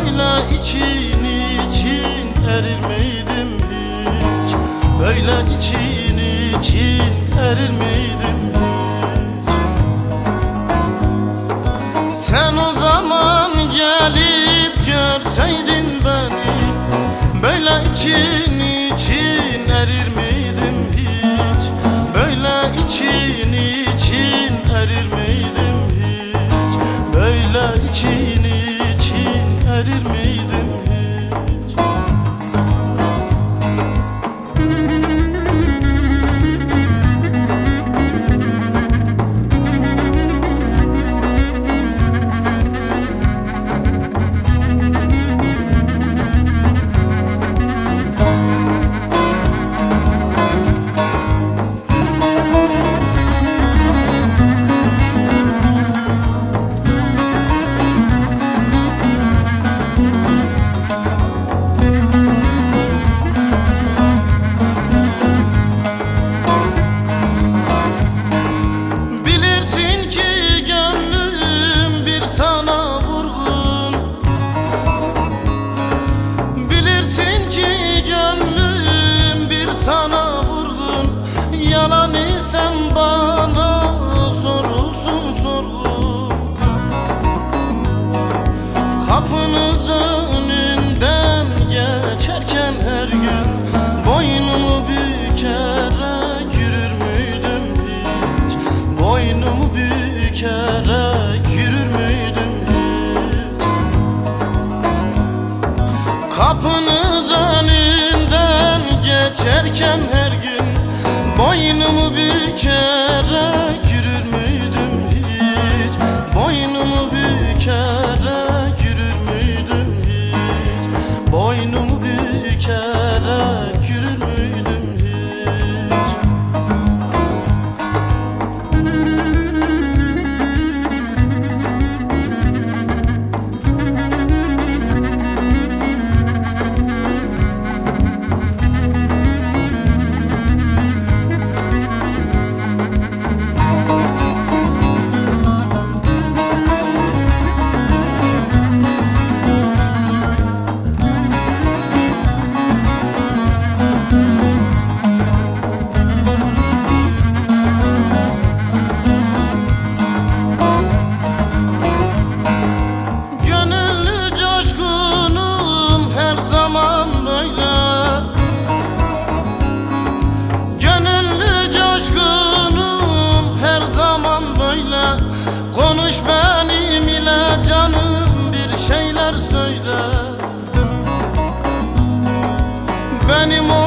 Böyle için erir miydim hiç? Böyle için erir miydim hiç? Sen o zaman gelip görseydin beni, böyle için erir miydim hiç? Böyle için erir miydim hiç? Böyle için erir miydim hiç? Sana vurgun, yalan isem bana sorulsun sorgun. Kapınız önünden geçerken her gün boynumu bükerek yürür müydüm hiç? Boynumu bükerek yürür müydüm hiç? Kapınız önünden geçerken her gün boynumu bükerek yürür müydüm hiç? Boynumu bükerek yürür müydüm hiç? Boynumu bükerek yürür müydüm hiç? Konuş benim ile canım, bir şeyler söyle. Benim